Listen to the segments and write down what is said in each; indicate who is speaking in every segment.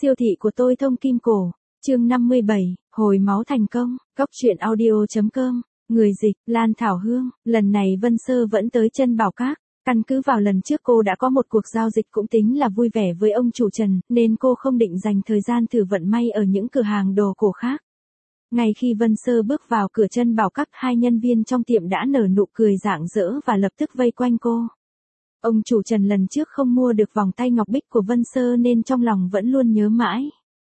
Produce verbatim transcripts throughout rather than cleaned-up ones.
Speaker 1: Siêu thị của tôi thông kim cổ, chương năm mươi bảy, hồi máu thành công, góc truyện audio chấm com, người dịch, Lan Thảo Hương, lần này Vân Sơ vẫn tới chân bảo các, căn cứ vào lần trước cô đã có một cuộc giao dịch cũng tính là vui vẻ với ông chủ Trần, nên cô không định dành thời gian thử vận may ở những cửa hàng đồ cổ khác. Ngay khi Vân Sơ bước vào cửa chân bảo các, hai nhân viên trong tiệm đã nở nụ cười rạng rỡ và lập tức vây quanh cô. Ông chủ Trần lần trước không mua được vòng tay ngọc bích của Vân Sơ nên trong lòng vẫn luôn nhớ mãi.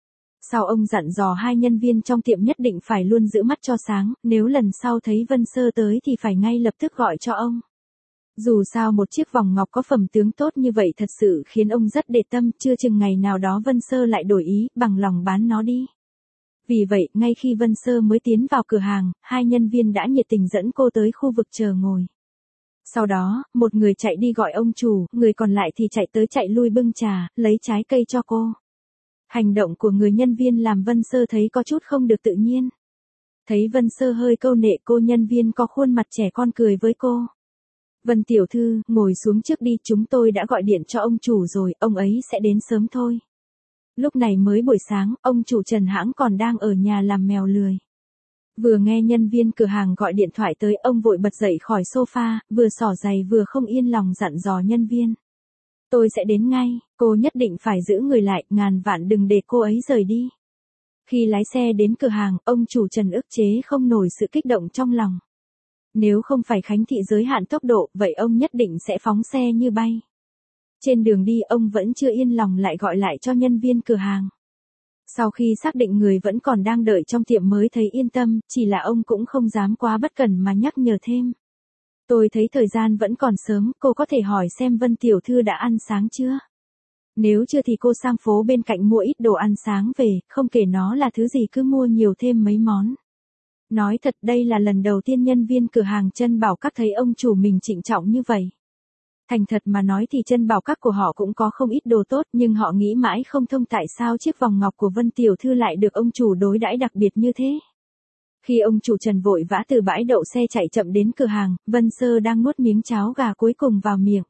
Speaker 1: Sau ông dặn dò hai nhân viên trong tiệm nhất định phải luôn giữ mắt cho sáng, nếu lần sau thấy Vân Sơ tới thì phải ngay lập tức gọi cho ông. Dù sao một chiếc vòng ngọc có phẩm tướng tốt như vậy thật sự khiến ông rất để tâm, chưa chừng ngày nào đó Vân Sơ lại đổi ý, bằng lòng bán nó đi. Vì vậy, ngay khi Vân Sơ mới tiến vào cửa hàng, hai nhân viên đã nhiệt tình dẫn cô tới khu vực chờ ngồi. Sau đó, một người chạy đi gọi ông chủ, người còn lại thì chạy tới chạy lui bưng trà, lấy trái cây cho cô. Hành động của người nhân viên làm Vân Sơ thấy có chút không được tự nhiên. Thấy Vân Sơ hơi câu nệ, cô nhân viên có khuôn mặt trẻ con cười với cô. Vân tiểu thư, ngồi xuống trước đi, chúng tôi đã gọi điện cho ông chủ rồi, ông ấy sẽ đến sớm thôi. Lúc này mới buổi sáng, ông chủ Trần hãng còn đang ở nhà làm mèo lười. Vừa nghe nhân viên cửa hàng gọi điện thoại tới, ông vội bật dậy khỏi sofa, vừa xỏ giày vừa không yên lòng dặn dò nhân viên. Tôi sẽ đến ngay, cô nhất định phải giữ người lại, ngàn vạn đừng để cô ấy rời đi. Khi lái xe đến cửa hàng, ông chủ Trần ức chế không nổi sự kích động trong lòng. Nếu không phải Khánh Thị giới hạn tốc độ, vậy ông nhất định sẽ phóng xe như bay. Trên đường đi ông vẫn chưa yên lòng lại gọi lại cho nhân viên cửa hàng. Sau khi xác định người vẫn còn đang đợi trong tiệm mới thấy yên tâm, chỉ là ông cũng không dám quá bất cẩn mà nhắc nhở thêm. Tôi thấy thời gian vẫn còn sớm, cô có thể hỏi xem Vân tiểu thư đã ăn sáng chưa? Nếu chưa thì cô sang phố bên cạnh mua ít đồ ăn sáng về, không kể nó là thứ gì cứ mua nhiều thêm mấy món. Nói thật đây là lần đầu tiên nhân viên cửa hàng chân bảo các thấy ông chủ mình trịnh trọng như vậy. Thành thật mà nói thì chân bảo các của họ cũng có không ít đồ tốt, nhưng họ nghĩ mãi không thông tại sao chiếc vòng ngọc của Vân tiểu thư lại được ông chủ đối đãi đặc biệt như thế. Khi ông chủ Trần vội vã từ bãi đậu xe chạy chậm đến cửa hàng, Vân Sơ đang nuốt miếng cháo gà cuối cùng vào miệng.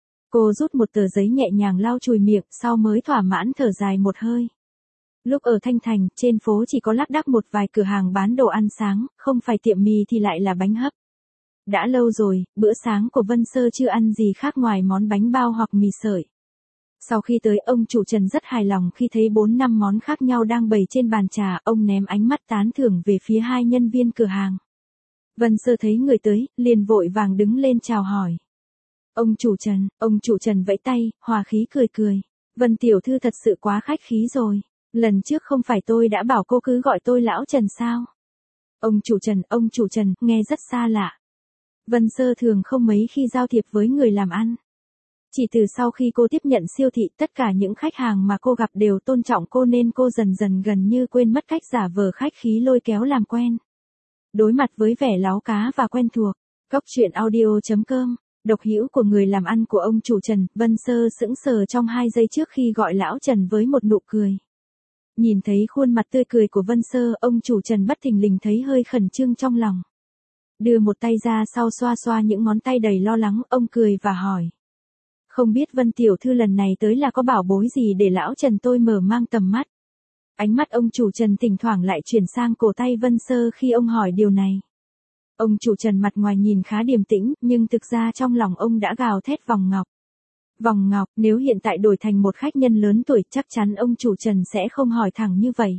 Speaker 1: Cô rút một tờ giấy nhẹ nhàng lau chùi miệng, sau mới thỏa mãn thở dài một hơi. Lúc ở Thanh Thành, trên phố chỉ có lác đác một vài cửa hàng bán đồ ăn sáng, không phải tiệm mì thì lại là bánh hấp. Đã lâu rồi, bữa sáng của Vân Sơ chưa ăn gì khác ngoài món bánh bao hoặc mì sợi. Sau khi tới, ông chủ Trần rất hài lòng khi thấy bốn năm món khác nhau đang bày trên bàn trà, ông ném ánh mắt tán thưởng về phía hai nhân viên cửa hàng. Vân Sơ thấy người tới, liền vội vàng đứng lên chào hỏi. Ông chủ Trần, ông chủ Trần vẫy tay, hòa khí cười cười. Vân tiểu thư thật sự quá khách khí rồi. Lần trước không phải tôi đã bảo cô cứ gọi tôi lão Trần sao? Ông chủ Trần, ông chủ Trần, nghe rất xa lạ. Vân Sơ thường không mấy khi giao thiệp với người làm ăn. Chỉ từ sau khi cô tiếp nhận siêu thị, tất cả những khách hàng mà cô gặp đều tôn trọng cô nên cô dần dần gần như quên mất cách giả vờ khách khí lôi kéo làm quen. Đối mặt với vẻ láo cá và quen thuộc, góc truyện audio chấm com, độc hữu của người làm ăn của ông chủ Trần, Vân Sơ sững sờ trong hai giây trước khi gọi lão Trần với một nụ cười. Nhìn thấy khuôn mặt tươi cười của Vân Sơ, ông chủ Trần bất thình lình thấy hơi khẩn trương trong lòng. Đưa một tay ra sau xoa xoa những ngón tay đầy lo lắng, ông cười và hỏi. Không biết Vân tiểu thư lần này tới là có bảo bối gì để lão Trần tôi mở mang tầm mắt. Ánh mắt ông chủ Trần thỉnh thoảng lại chuyển sang cổ tay Vân Sơ khi ông hỏi điều này. Ông chủ Trần mặt ngoài nhìn khá điềm tĩnh, nhưng thực ra trong lòng ông đã gào thét vòng ngọc. Vòng ngọc, nếu hiện tại đổi thành một khách nhân lớn tuổi chắc chắn ông chủ Trần sẽ không hỏi thẳng như vậy.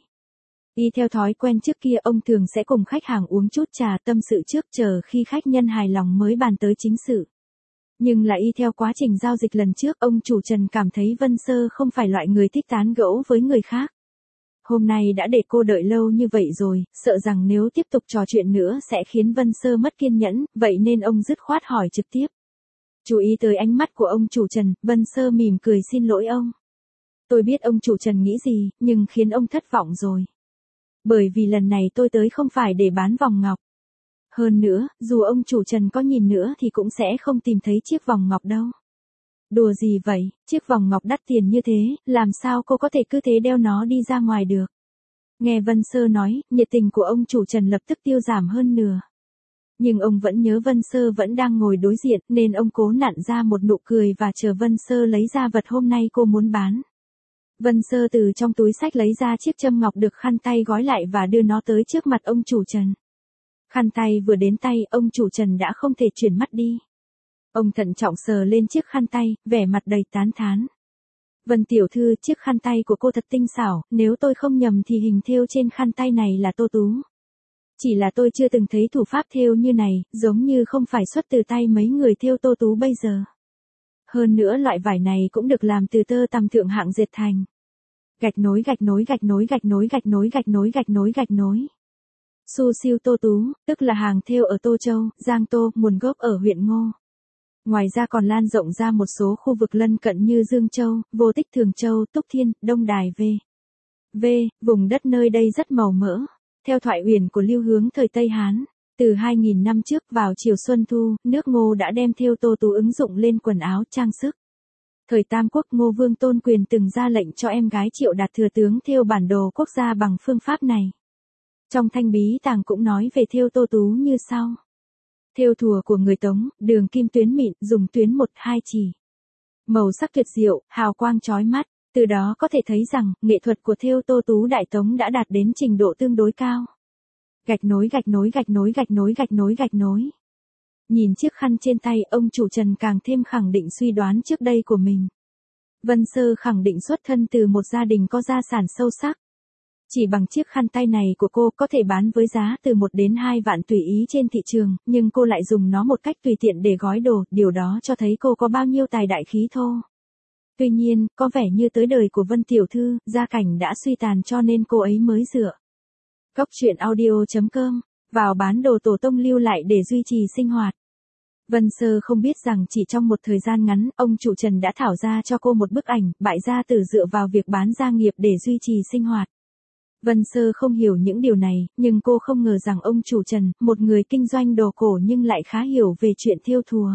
Speaker 1: Y theo thói quen trước kia ông thường sẽ cùng khách hàng uống chút trà tâm sự trước, chờ khi khách nhân hài lòng mới bàn tới chính sự. Nhưng lại y theo quá trình giao dịch lần trước, ông chủ Trần cảm thấy Vân Sơ không phải loại người thích tán gẫu với người khác. Hôm nay đã để cô đợi lâu như vậy rồi, sợ rằng nếu tiếp tục trò chuyện nữa sẽ khiến Vân Sơ mất kiên nhẫn, vậy nên ông dứt khoát hỏi trực tiếp. Chú ý tới ánh mắt của ông chủ Trần, Vân Sơ mỉm cười xin lỗi ông. Tôi biết ông chủ Trần nghĩ gì, nhưng khiến ông thất vọng rồi. Bởi vì lần này tôi tới không phải để bán vòng ngọc. Hơn nữa, dù ông chủ Trần có nhìn nữa thì cũng sẽ không tìm thấy chiếc vòng ngọc đâu. Đùa gì vậy, chiếc vòng ngọc đắt tiền như thế, làm sao cô có thể cứ thế đeo nó đi ra ngoài được. Nghe Vân Sơ nói, nhiệt tình của ông chủ Trần lập tức tiêu giảm hơn nửa. Nhưng ông vẫn nhớ Vân Sơ vẫn đang ngồi đối diện, nên ông cố nặn ra một nụ cười và chờ Vân Sơ lấy ra vật hôm nay cô muốn bán. Vân Sơ từ trong túi xách lấy ra chiếc châm ngọc được khăn tay gói lại và đưa nó tới trước mặt ông chủ Trần. Khăn tay vừa đến tay, ông chủ Trần đã không thể chuyển mắt đi. Ông thận trọng sờ lên chiếc khăn tay, vẻ mặt đầy tán thán. Vân tiểu thư, chiếc khăn tay của cô thật tinh xảo, nếu tôi không nhầm thì hình thêu trên khăn tay này là Tô Tú. Chỉ là tôi chưa từng thấy thủ pháp thêu như này, giống như không phải xuất từ tay mấy người thêu Tô Tú bây giờ. Hơn nữa loại vải này cũng được làm từ tơ tằm thượng hạng dệt thành. Gạch nối gạch nối gạch nối gạch nối gạch nối gạch nối gạch nối gạch nối. Su siêu Tô Tú, tức là hàng thêu ở Tô Châu, Giang Tô, nguồn gốc ở huyện Ngô. Ngoài ra còn lan rộng ra một số khu vực lân cận như Dương Châu, Vô Tích Thường Châu, Túc Thiên, Đông Đài v. v. Vùng đất nơi đây rất màu mỡ. Theo thoại uyển của Lưu Hướng thời Tây Hán, từ hai nghìn năm trước vào chiều xuân thu, nước Ngô đã đem thêu Tô Tú ứng dụng lên quần áo trang sức. Thời Tam Quốc Ngô Vương Tôn Quyền từng ra lệnh cho em gái Triệu Đạt thừa tướng thêu bản đồ quốc gia bằng phương pháp này. Trong Thanh Bí Tàng cũng nói về thêu Tô Tú như sau. Thêu thùa của người Tống, đường kim tuyến mịn, dùng tuyến một hai chỉ. Màu sắc tuyệt diệu, hào quang chói mắt, từ đó có thể thấy rằng, nghệ thuật của thêu Tô Tú Đại Tống đã đạt đến trình độ tương đối cao. Gạch nối gạch nối gạch nối gạch nối gạch nối gạch nối. Nhìn chiếc khăn trên tay, ông chủ Trần càng thêm khẳng định suy đoán trước đây của mình. Vân Sơ khẳng định xuất thân từ một gia đình có gia sản sâu sắc. Chỉ bằng chiếc khăn tay này của cô có thể bán với giá từ một đến hai vạn tùy ý trên thị trường, nhưng cô lại dùng nó một cách tùy tiện để gói đồ, điều đó cho thấy cô có bao nhiêu tài đại khí thô. Tuy nhiên, có vẻ như tới đời của Vân tiểu thư, gia cảnh đã suy tàn cho nên cô ấy mới dựa. Cốc truyện audio chấm com, vào bán đồ tổ tông lưu lại để duy trì sinh hoạt. Vân Sơ không biết rằng chỉ trong một thời gian ngắn, ông chủ Trần đã thảo ra cho cô một bức ảnh, bại gia tử dựa vào việc bán gia nghiệp để duy trì sinh hoạt. Vân Sơ không hiểu những điều này, nhưng cô không ngờ rằng ông chủ Trần, một người kinh doanh đồ cổ nhưng lại khá hiểu về chuyện thêu thùa.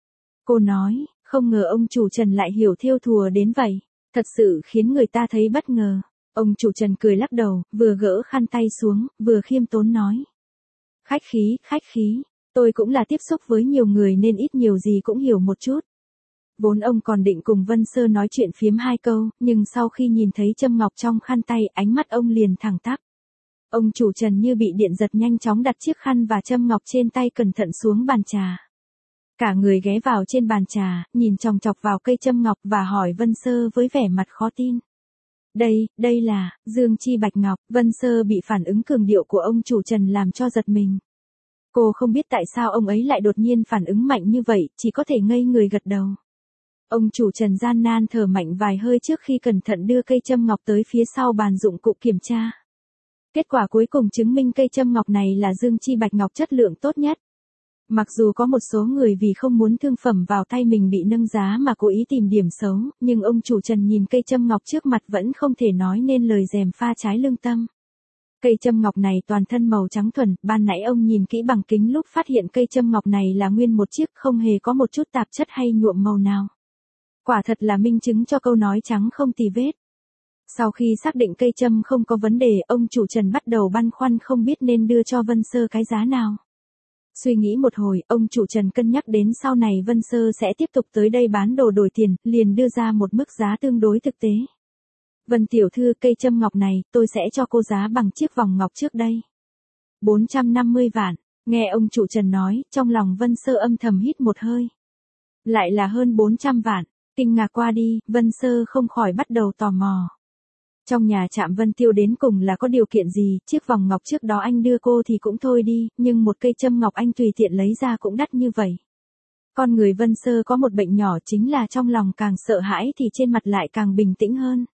Speaker 1: Cô nói, không ngờ ông chủ Trần lại hiểu thêu thùa đến vậy, thật sự khiến người ta thấy bất ngờ. Ông chủ Trần cười lắc đầu, vừa gỡ khăn tay xuống, vừa khiêm tốn nói. Khách khí, khách khí, tôi cũng là tiếp xúc với nhiều người nên ít nhiều gì cũng hiểu một chút. Vốn ông còn định cùng Vân Sơ nói chuyện phiếm hai câu, nhưng sau khi nhìn thấy châm ngọc trong khăn tay, ánh mắt ông liền thẳng tắp. Ông chủ Trần như bị điện giật nhanh chóng đặt chiếc khăn và châm ngọc trên tay cẩn thận xuống bàn trà. Cả người ghé vào trên bàn trà, nhìn chòng chọc vào cây châm ngọc và hỏi Vân Sơ với vẻ mặt khó tin. Đây, đây là, Dương Chi Bạch Ngọc. Vân Sơ bị phản ứng cường điệu của ông chủ Trần làm cho giật mình. Cô không biết tại sao ông ấy lại đột nhiên phản ứng mạnh như vậy, chỉ có thể ngây người gật đầu. Ông chủ Trần gian nan thở mạnh vài hơi trước khi cẩn thận đưa cây châm ngọc tới phía sau bàn dụng cụ kiểm tra. Kết quả cuối cùng chứng minh cây châm ngọc này là Dương Chi Bạch Ngọc chất lượng tốt nhất. Mặc dù có một số người vì không muốn thương phẩm vào tay mình bị nâng giá mà cố ý tìm điểm xấu, nhưng ông chủ Trần nhìn cây châm ngọc trước mặt vẫn không thể nói nên lời dèm pha trái lương tâm. Cây châm ngọc này toàn thân màu trắng thuần, ban nãy ông nhìn kỹ bằng kính lúc phát hiện cây châm ngọc này là nguyên một chiếc, không hề có một chút tạp chất hay nhuộm màu nào. Quả thật là minh chứng cho câu nói trắng không tì vết. Sau khi xác định cây châm không có vấn đề, ông chủ Trần bắt đầu băn khoăn không biết nên đưa cho Vân Sơ cái giá nào. Suy nghĩ một hồi, ông chủ Trần cân nhắc đến sau này Vân Sơ sẽ tiếp tục tới đây bán đồ đổi tiền, liền đưa ra một mức giá tương đối thực tế. Vân tiểu thư, cây châm ngọc này, tôi sẽ cho cô giá bằng chiếc vòng ngọc trước đây. bốn trăm năm mươi vạn, nghe ông chủ Trần nói, trong lòng Vân Sơ âm thầm hít một hơi. Lại là hơn bốn trăm vạn, kinh ngạc qua đi, Vân Sơ không khỏi bắt đầu tò mò. Trong nhà Trạm Vân Tiêu đến cùng là có điều kiện gì, chiếc vòng ngọc trước đó anh đưa cô thì cũng thôi đi, nhưng một cây châm ngọc anh tùy tiện lấy ra cũng đắt như vậy. Con người Vân Sơ có một bệnh nhỏ chính là trong lòng càng sợ hãi thì trên mặt lại càng bình tĩnh hơn.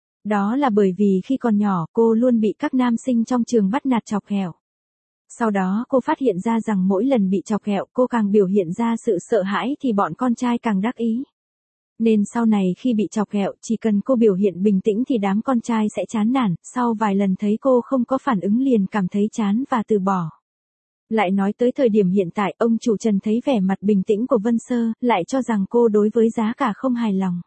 Speaker 1: Đó là bởi vì khi còn nhỏ cô luôn bị các nam sinh trong trường bắt nạt chọc ghẹo. Sau đó cô phát hiện ra rằng mỗi lần bị chọc ghẹo cô càng biểu hiện ra sự sợ hãi thì bọn con trai càng đắc ý. Nên sau này khi bị chọc ghẹo, chỉ cần cô biểu hiện bình tĩnh thì đám con trai sẽ chán nản, sau vài lần thấy cô không có phản ứng liền cảm thấy chán và từ bỏ. Lại nói tới thời điểm hiện tại, ông chủ Trần thấy vẻ mặt bình tĩnh của Vân Sơ, lại cho rằng cô đối với giá cả không hài lòng.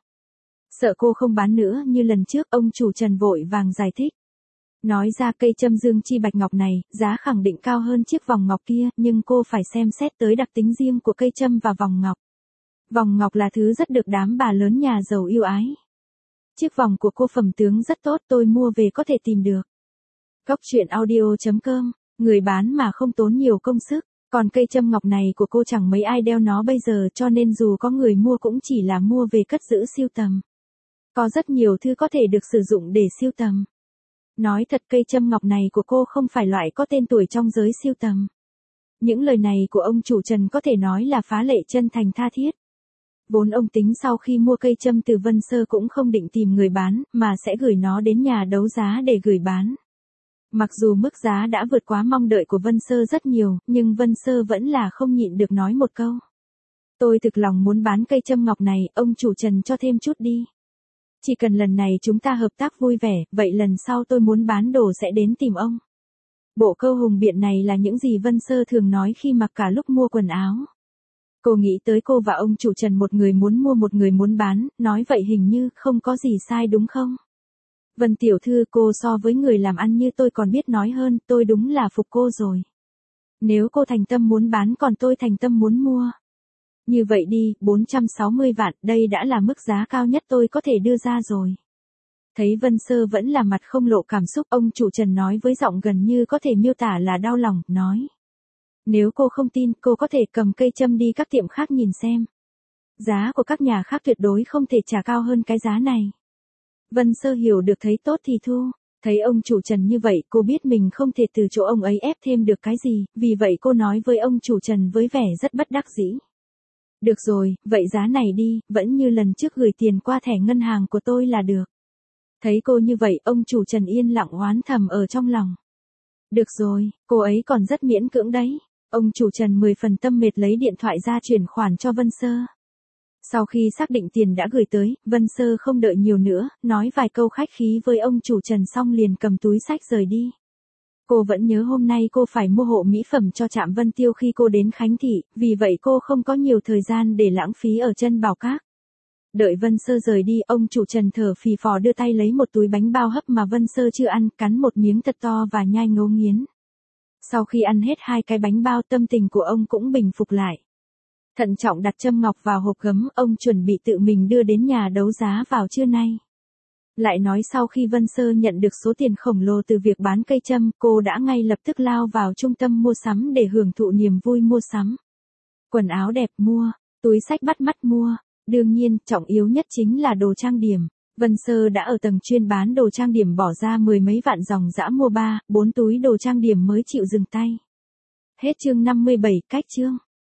Speaker 1: Sợ cô không bán nữa như lần trước, ông chủ Trần vội vàng giải thích. Nói ra cây châm Dương Chi Bạch Ngọc này, giá khẳng định cao hơn chiếc vòng ngọc kia, nhưng cô phải xem xét tới đặc tính riêng của cây châm và vòng ngọc. Vòng ngọc là thứ rất được đám bà lớn nhà giàu yêu ái. Chiếc vòng của cô phẩm tướng rất tốt, tôi mua về có thể tìm được. Cốc truyện audio chấm com, người bán mà không tốn nhiều công sức, còn cây châm ngọc này của cô chẳng mấy ai đeo nó bây giờ cho nên dù có người mua cũng chỉ là mua về cất giữ sưu tầm. Có rất nhiều thứ có thể được sử dụng để sưu tầm. Nói thật cây châm ngọc này của cô không phải loại có tên tuổi trong giới sưu tầm. Những lời này của ông chủ Trần có thể nói là phá lệ chân thành tha thiết. Vốn ông tính sau khi mua cây châm từ Vân Sơ cũng không định tìm người bán, mà sẽ gửi nó đến nhà đấu giá để gửi bán. Mặc dù mức giá đã vượt quá mong đợi của Vân Sơ rất nhiều, nhưng Vân Sơ vẫn là không nhịn được nói một câu. Tôi thực lòng muốn bán cây châm ngọc này, ông chủ Trần cho thêm chút đi. Chỉ cần lần này chúng ta hợp tác vui vẻ, vậy lần sau tôi muốn bán đồ sẽ đến tìm ông. Bộ câu hùng biện này là những gì Vân Sơ thường nói khi mặc cả lúc mua quần áo. Cô nghĩ tới cô và ông chủ Trần, một người muốn mua một người muốn bán, nói vậy hình như không có gì sai đúng không? Vân tiểu thư, cô so với người làm ăn như tôi còn biết nói hơn, tôi đúng là phục cô rồi. Nếu cô thành tâm muốn bán còn tôi thành tâm muốn mua. Như vậy đi, bốn trăm sáu mươi vạn, đây đã là mức giá cao nhất tôi có thể đưa ra rồi. Thấy Vân Sơ vẫn là mặt không lộ cảm xúc, ông chủ Trần nói với giọng gần như có thể miêu tả là đau lòng, nói. Nếu cô không tin, cô có thể cầm cây châm đi các tiệm khác nhìn xem. Giá của các nhà khác tuyệt đối không thể trả cao hơn cái giá này. Vân Sơ hiểu được, thấy tốt thì thu. Thấy ông chủ Trần như vậy, cô biết mình không thể từ chỗ ông ấy ép thêm được cái gì, vì vậy cô nói với ông chủ Trần với vẻ rất bất đắc dĩ. Được rồi, vậy giá này đi, vẫn như lần trước gửi tiền qua thẻ ngân hàng của tôi là được. Thấy cô như vậy, ông chủ Trần yên lặng oán thầm ở trong lòng. Được rồi, cô ấy còn rất miễn cưỡng đấy. Ông chủ Trần mười phần tâm mệt lấy điện thoại ra chuyển khoản cho Vân Sơ. Sau khi xác định tiền đã gửi tới, Vân Sơ không đợi nhiều nữa, nói vài câu khách khí với ông chủ Trần xong liền cầm túi xách rời đi. Cô vẫn nhớ hôm nay cô phải mua hộ mỹ phẩm cho Trạm Vân Tiêu khi cô đến Khánh Thị, vì vậy cô không có nhiều thời gian để lãng phí ở chân Bảo Các. Đợi Vân Sơ rời đi, ông chủ Trần thở phì phò đưa tay lấy một túi bánh bao hấp mà Vân Sơ chưa ăn, cắn một miếng thật to và nhai ngấu nghiến. Sau khi ăn hết hai cái bánh bao, tâm tình của ông cũng bình phục lại. Thận trọng đặt châm ngọc vào hộp gấm, ông chuẩn bị tự mình đưa đến nhà đấu giá vào trưa nay. Lại nói sau khi Vân Sơ nhận được số tiền khổng lồ từ việc bán cây châm, cô đã ngay lập tức lao vào trung tâm mua sắm để hưởng thụ niềm vui mua sắm. Quần áo đẹp mua, túi xách bắt mắt mua, đương nhiên, trọng yếu nhất chính là đồ trang điểm. Vân Sơ đã ở tầng chuyên bán đồ trang điểm bỏ ra mười mấy vạn dòng dã mua ba, bốn túi đồ trang điểm mới chịu dừng tay. Hết chương năm mươi bảy, cách chương.